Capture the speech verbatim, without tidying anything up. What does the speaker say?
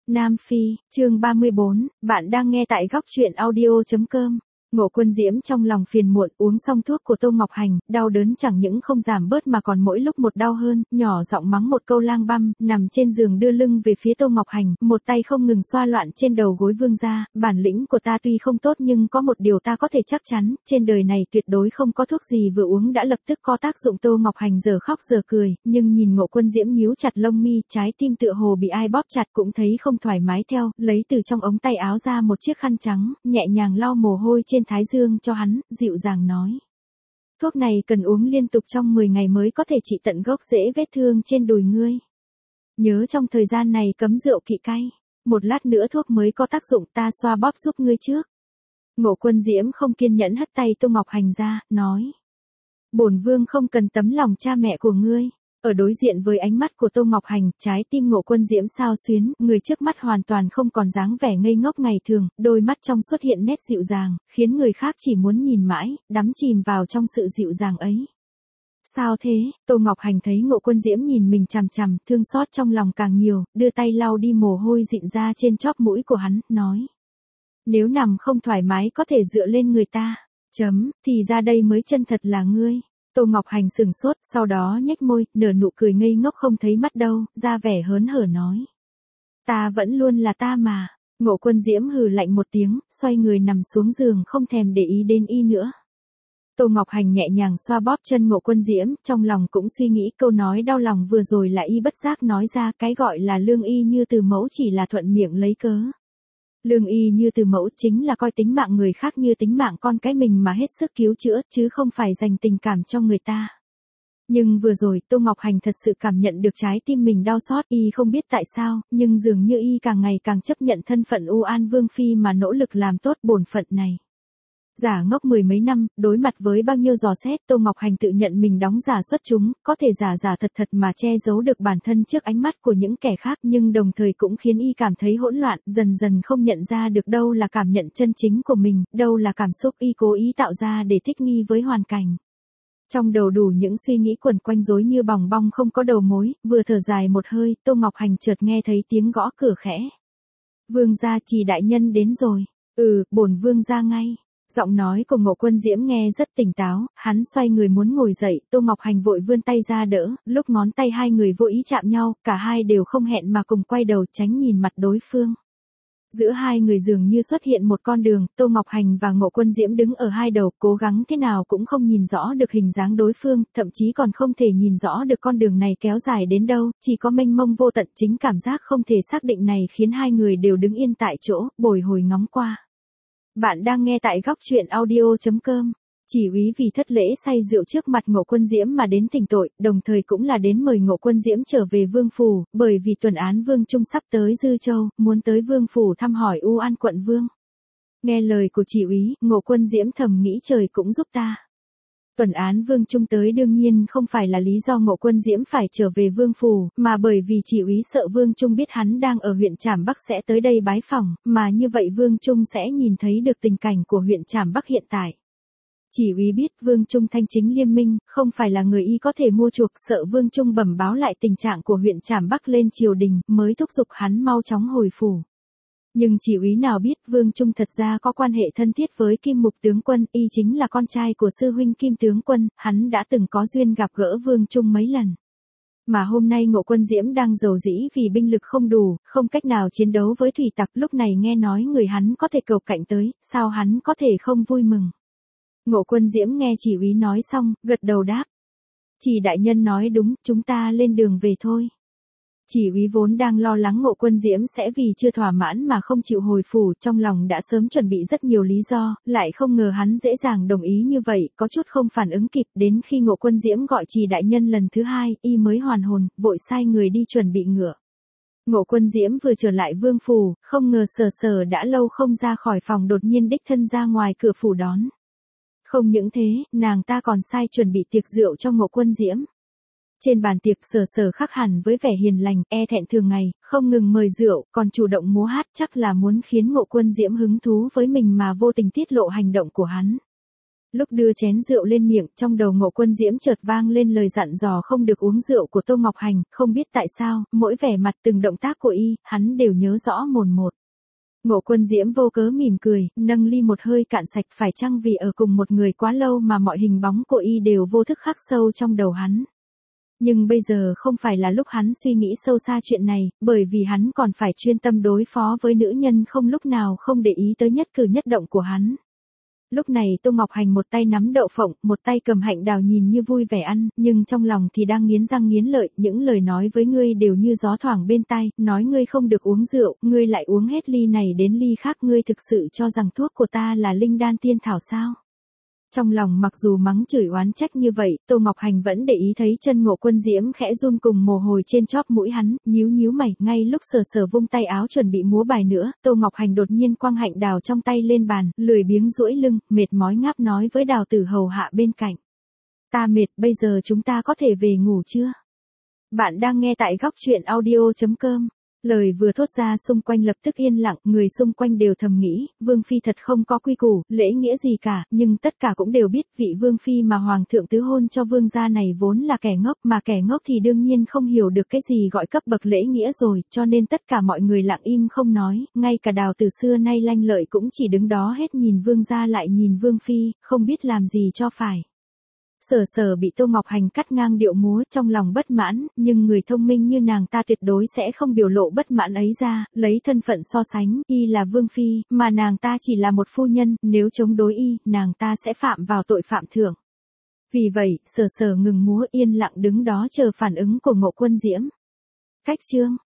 Nam Phi, chương ba mươi bốn, bạn đang nghe tại góc truyện audio chấm com. Ngộ Quân Diễm trong lòng phiền muộn, uống xong thuốc của Tô Ngọc Hành, đau đớn chẳng những không giảm bớt mà còn mỗi lúc một đau hơn, nhỏ giọng mắng một câu lang băm, nằm trên giường đưa lưng về phía Tô Ngọc Hành, một tay không ngừng xoa loạn trên đầu gối Vương gia, bản lĩnh của ta tuy không tốt nhưng có một điều ta có thể chắc chắn, trên đời này tuyệt đối không có thuốc gì vừa uống đã lập tức có tác dụng. Tô Ngọc Hành giờ khóc giờ cười, nhưng nhìn Ngộ Quân Diễm nhíu chặt lông mi, trái tim tựa hồ bị ai bóp chặt cũng thấy không thoải mái theo, lấy từ trong ống tay áo ra một chiếc khăn trắng, nhẹ nhàng lau mồ hôi trên thái dương cho hắn, dịu dàng nói. Thuốc này cần uống liên tục trong mười ngày mới có thể trị tận gốc rễ vết thương trên đùi ngươi. Nhớ trong thời gian này cấm rượu kỵ cay, một lát nữa thuốc mới có tác dụng, ta xoa bóp giúp ngươi trước. Ngộ Quân Diễm không kiên nhẫn hất tay Tô Ngọc Hành ra, nói. Bổn vương không cần tấm lòng cha mẹ của ngươi. Ở đối diện với ánh mắt của Tô Ngọc Hành, trái tim Ngộ Quân Diễm xao xuyến, người trước mắt hoàn toàn không còn dáng vẻ ngây ngốc ngày thường, đôi mắt trong xuất hiện nét dịu dàng, khiến người khác chỉ muốn nhìn mãi, đắm chìm vào trong sự dịu dàng ấy. Sao thế? Tô Ngọc Hành thấy Ngộ Quân Diễm nhìn mình chằm chằm, thương xót trong lòng càng nhiều, đưa tay lau đi mồ hôi dịn ra trên chóp mũi của hắn, nói. Nếu nằm không thoải mái có thể dựa lên người ta. Chấm, thì ra đây mới chân thật là ngươi. Tô Ngọc Hành sừng sốt, sau đó nhếch môi, nở nụ cười ngây ngốc không thấy mắt đâu, ra vẻ hớn hở nói. Ta vẫn luôn là ta mà. Ngộ Quân Diễm hừ lạnh một tiếng, xoay người nằm xuống giường không thèm để ý đến y nữa. Tô Ngọc Hành nhẹ nhàng xoa bóp chân Ngộ Quân Diễm, trong lòng cũng suy nghĩ câu nói đau lòng vừa rồi là y bất giác nói ra, cái gọi là lương y như từ mẫu chỉ là thuận miệng lấy cớ. Lương y như từ mẫu chính là coi tính mạng người khác như tính mạng con cái mình mà hết sức cứu chữa, chứ không phải dành tình cảm cho người ta. Nhưng vừa rồi Tô Ngọc Hành thật sự cảm nhận được trái tim mình đau xót, y không biết tại sao, nhưng dường như y càng ngày càng chấp nhận thân phận U An Vương Phi mà nỗ lực làm tốt bổn phận này. Giả ngốc mười mấy năm, đối mặt với bao nhiêu dò xét, Tô Ngọc Hành tự nhận mình đóng giả xuất chúng, có thể giả giả thật thật mà che giấu được bản thân trước ánh mắt của những kẻ khác, nhưng đồng thời cũng khiến y cảm thấy hỗn loạn, dần dần không nhận ra được đâu là cảm nhận chân chính của mình, đâu là cảm xúc y cố ý tạo ra để thích nghi với hoàn cảnh. Trong đầu đủ những suy nghĩ quẩn quanh rối như bòng bong không có đầu mối, vừa thở dài một hơi, Tô Ngọc Hành chợt nghe thấy tiếng gõ cửa khẽ. Vương gia, Trì đại nhân đến rồi. Ừ, bổn vương gia ngay. Giọng nói của Ngộ Quân Diễm nghe rất tỉnh táo, hắn xoay người muốn ngồi dậy, Tô Ngọc Hành vội vươn tay ra đỡ, lúc ngón tay hai người vô ý chạm nhau, cả hai đều không hẹn mà cùng quay đầu tránh nhìn mặt đối phương. Giữa hai người dường như xuất hiện một con đường, Tô Ngọc Hành và Ngộ Quân Diễm đứng ở hai đầu, cố gắng thế nào cũng không nhìn rõ được hình dáng đối phương, thậm chí còn không thể nhìn rõ được con đường này kéo dài đến đâu, chỉ có mênh mông vô tận. Chính cảm giác không thể xác định này khiến hai người đều đứng yên tại chỗ, bồi hồi ngóng qua. Bạn đang nghe tại góc truyện audio chấm com. Chỉ úy vì thất lễ say rượu trước mặt Ngộ Quân Diễm mà đến thỉnh tội, đồng thời cũng là đến mời Ngộ Quân Diễm trở về Vương phủ, bởi vì tuần án Vương Trung sắp tới Dư Châu, muốn tới Vương phủ thăm hỏi U An quận Vương. Nghe lời của chỉ úy, Ngộ Quân Diễm thầm nghĩ trời cũng giúp ta. Tuần án Vương Trung tới đương nhiên không phải là lý do Ngộ Quân Diễm phải trở về Vương phủ, mà bởi vì chỉ úy sợ Vương Trung biết hắn đang ở huyện Trảm Bắc sẽ tới đây bái phỏng, mà như vậy Vương Trung sẽ nhìn thấy được tình cảnh của huyện Trảm Bắc hiện tại. Chỉ úy biết Vương Trung thanh chính liêm minh, không phải là người y có thể mua chuộc, sợ Vương Trung bẩm báo lại tình trạng của huyện Trảm Bắc lên triều đình, mới thúc giục hắn mau chóng hồi phủ. Nhưng chỉ úy nào biết Vương Trung thật ra có quan hệ thân thiết với Kim Mục tướng quân, y chính là con trai của sư huynh Kim tướng quân, hắn đã từng có duyên gặp gỡ Vương Trung mấy lần. Mà hôm nay Ngộ Quân Diễm đang rầu rĩ vì binh lực không đủ, không cách nào chiến đấu với thủy tặc, lúc này nghe nói người hắn có thể cầu cạnh tới, sao hắn có thể không vui mừng. Ngộ Quân Diễm nghe chỉ úy nói xong, gật đầu đáp. Chỉ đại nhân nói đúng, chúng ta lên đường về thôi. Chỉ úy vốn đang lo lắng Ngộ Quân Diễm sẽ vì chưa thỏa mãn mà không chịu hồi phủ, trong lòng đã sớm chuẩn bị rất nhiều lý do, lại không ngờ hắn dễ dàng đồng ý như vậy, có chút không phản ứng kịp, đến khi Ngộ Quân Diễm gọi Trì đại nhân lần thứ hai, y mới hoàn hồn, vội sai người đi chuẩn bị ngựa. Ngộ Quân Diễm vừa trở lại Vương phủ, không ngờ Sở Sở đã lâu không ra khỏi phòng đột nhiên đích thân ra ngoài cửa phủ đón. Không những thế, nàng ta còn sai chuẩn bị tiệc rượu cho Ngộ Quân Diễm. Trên bàn tiệc Sở Sở khác hẳn với vẻ hiền lành, e thẹn thường ngày, không ngừng mời rượu, còn chủ động múa hát, chắc là muốn khiến Ngộ Quân Diễm hứng thú với mình mà vô tình tiết lộ hành động của hắn. Lúc đưa chén rượu lên miệng, trong đầu Ngộ Quân Diễm chợt vang lên lời dặn dò không được uống rượu của Tô Ngọc Hành, không biết tại sao, mỗi vẻ mặt từng động tác của y, hắn đều nhớ rõ mồn một. Ngộ Quân Diễm vô cớ mỉm cười, nâng ly một hơi cạn sạch, phải chăng vì ở cùng một người quá lâu mà mọi hình bóng của y đều vô thức khắc sâu trong đầu hắn. Nhưng bây giờ không phải là lúc hắn suy nghĩ sâu xa chuyện này, bởi vì hắn còn phải chuyên tâm đối phó với nữ nhân không lúc nào không để ý tới nhất cử nhất động của hắn. Lúc này Tô Ngọc Hành một tay nắm đậu phộng, một tay cầm hạnh đào nhìn như vui vẻ ăn, nhưng trong lòng thì đang nghiến răng nghiến lợi, những lời nói với ngươi đều như gió thoảng bên tai, nói ngươi không được uống rượu, ngươi lại uống hết ly này đến ly khác, ngươi thực sự cho rằng thuốc của ta là linh đan tiên thảo sao? Trong lòng mặc dù mắng chửi oán trách như vậy, Tô Ngọc Hành vẫn để ý thấy chân Ngộ Quân Diễm khẽ run cùng mồ hôi trên chóp mũi hắn, nhíu nhíu mày, ngay lúc sờ sờ vung tay áo chuẩn bị múa bài nữa, Tô Ngọc Hành đột nhiên quăng hạnh đào trong tay lên bàn, lười biếng duỗi lưng, mệt mỏi ngáp nói với Đào Tử hầu hạ bên cạnh. Ta mệt, bây giờ chúng ta có thể về ngủ chưa? Bạn đang nghe tại góc truyện audio chấm com. Lời vừa thốt ra xung quanh lập tức yên lặng, người xung quanh đều thầm nghĩ, Vương Phi thật không có quy củ, lễ nghĩa gì cả, nhưng tất cả cũng đều biết vị Vương Phi mà Hoàng thượng tứ hôn cho Vương gia này vốn là kẻ ngốc, mà kẻ ngốc thì đương nhiên không hiểu được cái gì gọi cấp bậc lễ nghĩa rồi, cho nên tất cả mọi người lặng im không nói, ngay cả Đào từ xưa nay lanh lợi cũng chỉ đứng đó hết nhìn Vương gia lại nhìn Vương Phi, không biết làm gì cho phải. Sở Sở bị Tô Ngọc Hành cắt ngang điệu múa, trong lòng bất mãn, nhưng người thông minh như nàng ta tuyệt đối sẽ không biểu lộ bất mãn ấy ra, lấy thân phận so sánh, y là Vương Phi, mà nàng ta chỉ là một phu nhân, nếu chống đối y, nàng ta sẽ phạm vào tội phạm thưởng. Vì vậy, Sở Sở ngừng múa yên lặng đứng đó chờ phản ứng của Ngộ Quân Diễm. Cách chương